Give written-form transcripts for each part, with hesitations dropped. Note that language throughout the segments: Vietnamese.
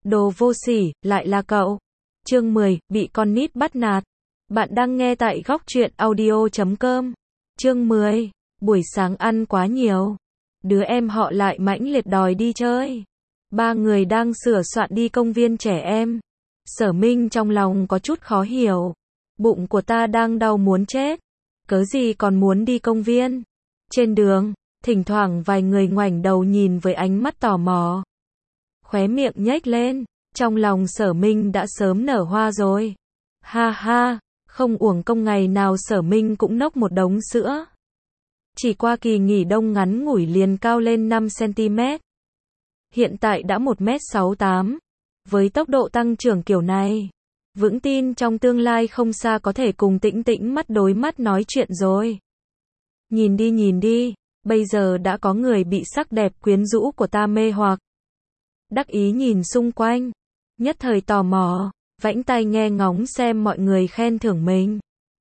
Đồ vô sỉ, lại là cậu. Chương 10, bị con nít bắt nạt. Bạn đang nghe tại góc truyện audio.com. Chương 10, buổi sáng ăn quá nhiều. Đứa em họ lại mãnh liệt đòi đi chơi. Ba người đang sửa soạn đi công viên trẻ em. Sở Minh trong lòng có chút khó hiểu. Bụng của ta đang đau muốn chết. Cớ gì còn muốn đi công viên? Trên đường, thỉnh thoảng vài người ngoảnh đầu nhìn với ánh mắt tò mò. Khóe miệng nhếch lên, trong lòng Sở Minh đã sớm nở hoa rồi. Ha ha, không uổng công ngày nào Sở Minh cũng nốc một đống sữa. Chỉ qua kỳ nghỉ đông ngắn ngủi liền cao lên 5cm. Hiện tại đã 1m68. Với tốc độ tăng trưởng kiểu này, vững tin trong tương lai không xa có thể cùng Tĩnh Tĩnh mắt đối mắt nói chuyện rồi. Nhìn đi, bây giờ đã có người bị sắc đẹp quyến rũ của ta mê hoặc. Đắc ý nhìn xung quanh, nhất thời tò mò, vãnh tai nghe ngóng xem mọi người khen thưởng mình.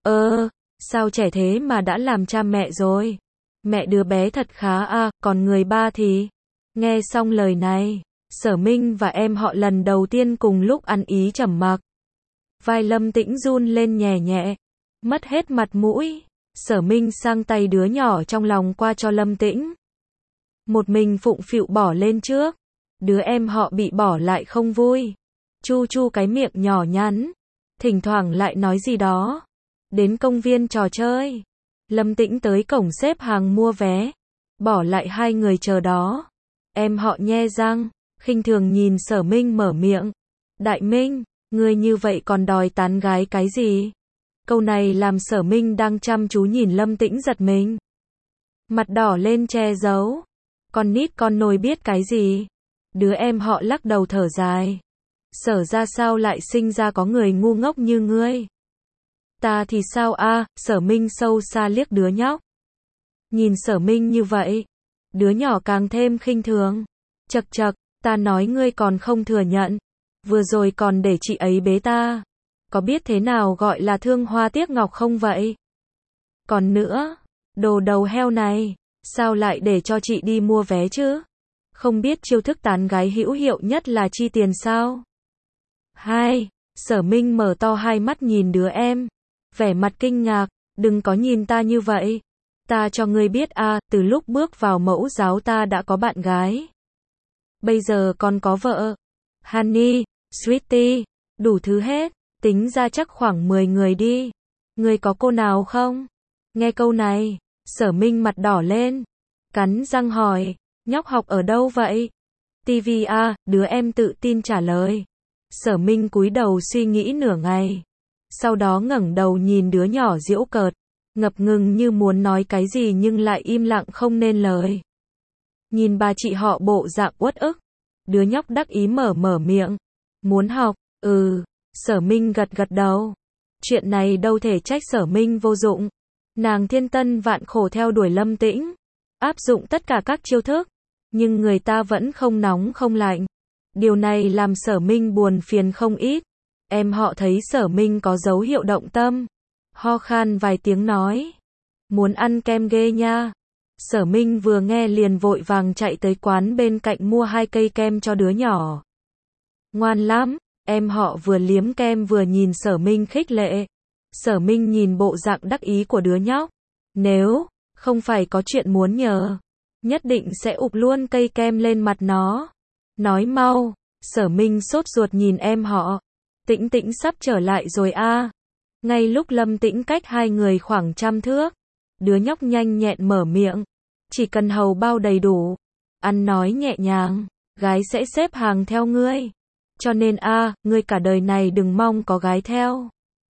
Sao trẻ thế mà đã làm cha mẹ rồi? Mẹ đứa bé thật khá à, còn người ba thì... Nghe xong lời này, Sở Minh và em họ lần đầu tiên cùng lúc ăn ý trầm mặc. Vai Lâm Tĩnh run lên nhẹ nhẹ, mất hết mặt mũi. Sở Minh sang tay đứa nhỏ trong lòng qua cho Lâm Tĩnh. Một mình phụng phịu bỏ lên trước. Đứa em họ bị bỏ lại không vui. Chu chu cái miệng nhỏ nhắn, thỉnh thoảng lại nói gì đó. Đến công viên trò chơi, Lâm Tĩnh tới cổng xếp hàng mua vé, bỏ lại hai người chờ đó. Em họ nhe răng, khinh thường nhìn Sở Minh mở miệng. Đại Minh, ngươi như vậy còn đòi tán gái cái gì? Câu này làm Sở Minh đang chăm chú nhìn Lâm Tĩnh giật mình. Mặt đỏ lên che giấu. Con nít con nồi biết cái gì? Đứa em họ lắc đầu thở dài. Sở ra sao lại sinh ra có người ngu ngốc như ngươi? Ta thì sao a? Sở Minh sâu xa liếc đứa nhóc. Nhìn Sở Minh như vậy, đứa nhỏ càng thêm khinh thường. Chậc chậc, ta nói ngươi còn không thừa nhận. Vừa rồi còn để chị ấy bế ta. Có biết thế nào gọi là thương hoa tiếc ngọc không vậy? Còn nữa, đồ đầu heo này, sao lại để cho chị đi mua vé chứ? Không biết chiêu thức tán gái hữu hiệu nhất là chi tiền sao? Hai, Sở Minh mở to hai mắt nhìn đứa em, vẻ mặt kinh ngạc, đừng có nhìn ta như vậy. Ta cho ngươi biết à, từ lúc bước vào mẫu giáo ta đã có bạn gái. Bây giờ còn có vợ. Honey, sweetie, đủ thứ hết, tính ra chắc khoảng 10 người đi. Ngươi có cô nào không? Nghe câu này, Sở Minh mặt đỏ lên, cắn răng hỏi, nhóc học ở đâu vậy? TV à, đứa em tự tin trả lời. Sở Minh cúi đầu suy nghĩ nửa ngày. Sau đó ngẩng đầu nhìn đứa nhỏ giễu cợt, ngập ngừng như muốn nói cái gì nhưng lại im lặng không nên lời. Nhìn bà chị họ bộ dạng uất ức, đứa nhóc đắc ý mở miệng. Muốn học, Sở Minh gật đầu. Chuyện này đâu thể trách Sở Minh vô dụng. Nàng thiên tân vạn khổ theo đuổi Lâm Tĩnh, áp dụng tất cả các chiêu thức, nhưng người ta vẫn không nóng không lạnh. Điều này làm Sở Minh buồn phiền không ít. Em họ thấy Sở Minh có dấu hiệu động tâm, ho khan vài tiếng nói. Muốn ăn kem ghê nha. Sở Minh vừa nghe liền vội vàng chạy tới quán bên cạnh mua 2 cây kem cho đứa nhỏ. Ngoan lắm, em họ vừa liếm kem vừa nhìn Sở Minh khích lệ. Sở Minh nhìn bộ dạng đắc ý của đứa nhóc. Nếu không phải có chuyện muốn nhờ, nhất định sẽ ụp luôn cây kem lên mặt nó. Nói mau. Sở Minh sốt ruột nhìn em họ. Tĩnh Tĩnh sắp trở lại rồi a. Ngay lúc Lâm Tĩnh cách hai người khoảng 100 thước, đứa nhóc nhanh nhẹn mở miệng. Chỉ cần hầu bao đầy đủ, ăn nói nhẹ nhàng, gái sẽ xếp hàng theo ngươi. Cho nên ngươi cả đời này đừng mong có gái theo.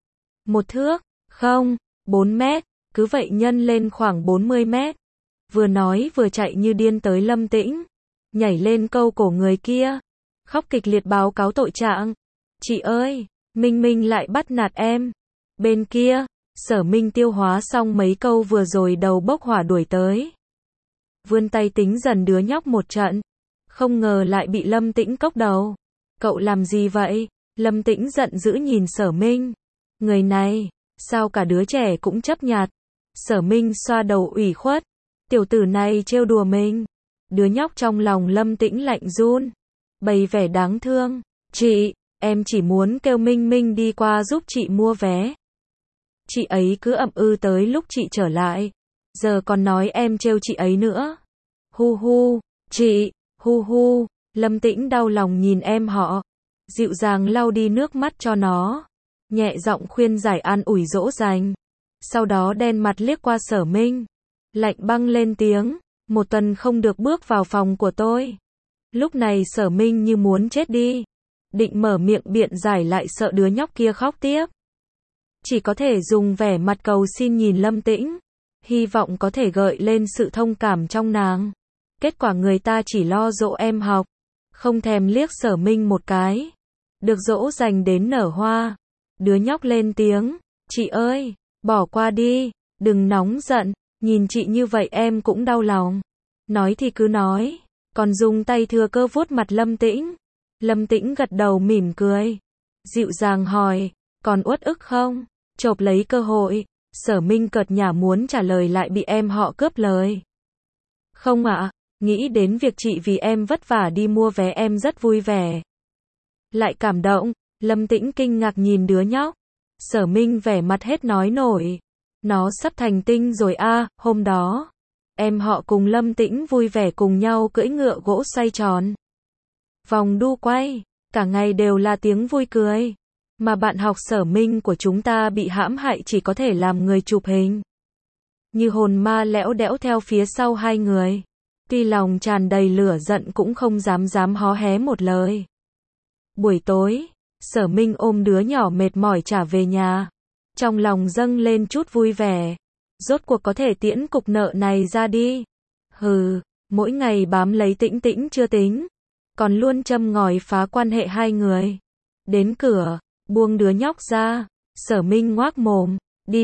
1 thước, không, 4 mét, cứ vậy nhân lên khoảng 40 mét. Vừa nói vừa chạy như điên tới Lâm Tĩnh, nhảy lên câu cổ người kia, khóc kịch liệt báo cáo tội trạng. Chị ơi, Minh Minh lại bắt nạt em. Bên kia, Sở Minh tiêu hóa xong mấy câu vừa rồi đầu bốc hỏa đuổi tới. Vươn tay tính dần đứa nhóc một trận, không ngờ lại bị Lâm Tĩnh cốc đầu. Cậu làm gì vậy? Lâm Tĩnh giận dữ nhìn Sở Minh. Người này, sao cả đứa trẻ cũng chấp nhặt? Sở Minh xoa đầu ủy khuất. Tiểu tử này trêu đùa mình. Đứa nhóc trong lòng Lâm Tĩnh lạnh run, bày vẻ đáng thương. Chị, em chỉ muốn kêu Minh Minh đi qua giúp chị mua vé. Chị ấy cứ ậm ừ tới lúc chị trở lại. Giờ còn nói em trêu chị ấy nữa. Hu hu, chị, hu hu. Lâm Tĩnh đau lòng nhìn em họ. Dịu dàng lau đi nước mắt cho nó. Nhẹ giọng khuyên giải an ủi dỗ dành. Sau đó đen mặt liếc qua Sở Minh. Lạnh băng lên tiếng. 1 tuần không được bước vào phòng của tôi. Lúc này Sở Minh như muốn chết đi. Định mở miệng biện giải lại sợ đứa nhóc kia khóc tiếp. Chỉ có thể dùng vẻ mặt cầu xin nhìn Lâm Tĩnh. Hy vọng có thể gợi lên sự thông cảm trong nàng. Kết quả người ta chỉ lo dỗ em học. Không thèm liếc Sở Minh một cái. Được dỗ dành đến nở hoa. Đứa nhóc lên tiếng. Chị ơi, bỏ qua đi. Đừng nóng giận. Nhìn chị như vậy em cũng đau lòng. Nói thì cứ nói. Còn dùng tay thừa cơ vuốt mặt Lâm Tĩnh. Lâm Tĩnh gật đầu mỉm cười. Dịu dàng hỏi. Còn uất ức không? Chộp lấy cơ hội. Sở Minh cợt nhả muốn trả lời lại bị em họ cướp lời. Không ạ, nghĩ đến việc chị vì em vất vả đi mua vé em rất vui vẻ. Lại cảm động. Lâm Tĩnh kinh ngạc nhìn đứa nhóc. Sở Minh vẻ mặt hết nói nổi. Nó sắp thành tinh rồi a. Hôm đó em họ cùng Lâm Tĩnh vui vẻ cùng nhau cưỡi ngựa gỗ xoay tròn. Vòng đu quay, cả ngày đều là tiếng vui cười. Mà bạn học Sở Minh của chúng ta bị hãm hại chỉ có thể làm người chụp hình. Như hồn ma lẽo đẽo theo phía sau hai người. Tuy lòng tràn đầy lửa giận cũng không dám hó hé một lời. Buổi tối, Sở Minh ôm đứa nhỏ mệt mỏi trả về nhà. Trong lòng dâng lên chút vui vẻ. Rốt cuộc có thể tiễn cục nợ này ra đi. Hừ, mỗi ngày bám lấy Tĩnh Tĩnh chưa tính. Còn luôn châm ngòi phá quan hệ hai người. Đến cửa, buông đứa nhóc ra. Sở Minh ngoác mồm. Đi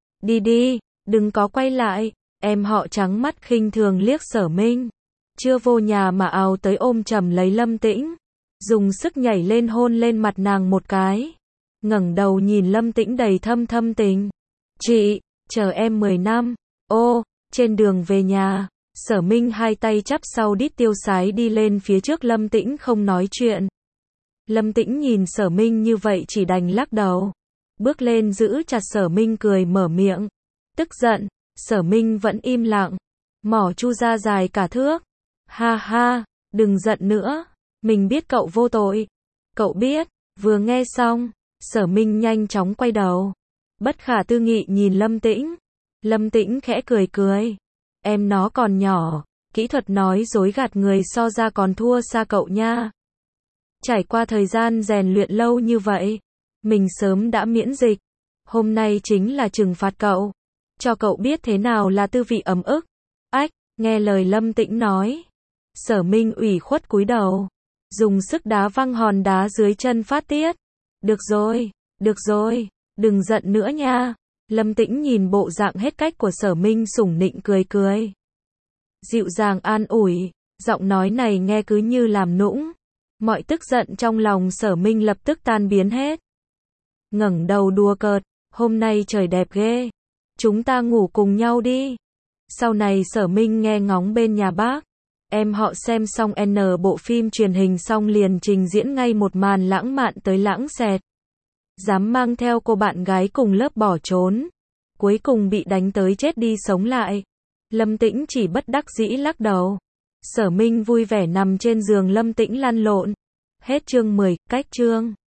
đi, đừng có quay lại. Em họ trắng mắt khinh thường liếc Sở Minh. Chưa vô nhà mà ào tới ôm chầm lấy Lâm Tĩnh. Dùng sức nhảy lên hôn lên mặt nàng một cái. Ngẩng đầu nhìn Lâm Tĩnh đầy thâm tình. Chị, chờ em 10 năm. Ô, trên đường về nhà. Sở Minh hai tay chắp sau đít tiêu sái đi lên phía trước Lâm Tĩnh không nói chuyện. Lâm Tĩnh nhìn Sở Minh như vậy chỉ đành lắc đầu. Bước lên giữ chặt Sở Minh cười mở miệng. Tức giận, Sở Minh vẫn im lặng. Mỏ chu ra dài cả thước. Ha ha, đừng giận nữa. Mình biết cậu vô tội. Cậu biết. Vừa nghe xong, Sở Minh nhanh chóng quay đầu. Bất khả tư nghị nhìn Lâm Tĩnh. Lâm Tĩnh khẽ cười. Em nó còn nhỏ, kỹ thuật nói dối gạt người so ra còn thua xa cậu nha. Trải qua thời gian rèn luyện lâu như vậy, mình sớm đã miễn dịch. Hôm nay chính là trừng phạt cậu. Cho cậu biết thế nào là tư vị ấm ức. Ách, nghe lời Lâm Tĩnh nói. Sở Minh ủy khuất cúi đầu. Dùng sức đá văng hòn đá dưới chân phát tiết. Được rồi, đừng giận nữa nha. Lâm Tĩnh nhìn bộ dạng hết cách của Sở Minh sủng nịnh cười. Dịu dàng an ủi, giọng nói này nghe cứ như làm nũng. Mọi tức giận trong lòng Sở Minh lập tức tan biến hết. Ngẩng đầu đùa cợt, hôm nay trời đẹp ghê. Chúng ta ngủ cùng nhau đi. Sau này Sở Minh nghe ngóng bên nhà bác. Em họ xem xong N bộ phim truyền hình xong liền trình diễn ngay một màn lãng mạn tới lãng xẹt. Dám mang theo cô bạn gái cùng lớp bỏ trốn. Cuối cùng bị đánh tới chết đi sống lại. Lâm Tĩnh chỉ bất đắc dĩ lắc đầu. Sở Minh vui vẻ nằm trên giường Lâm Tĩnh lăn lộn. Hết chương 10, cách chương.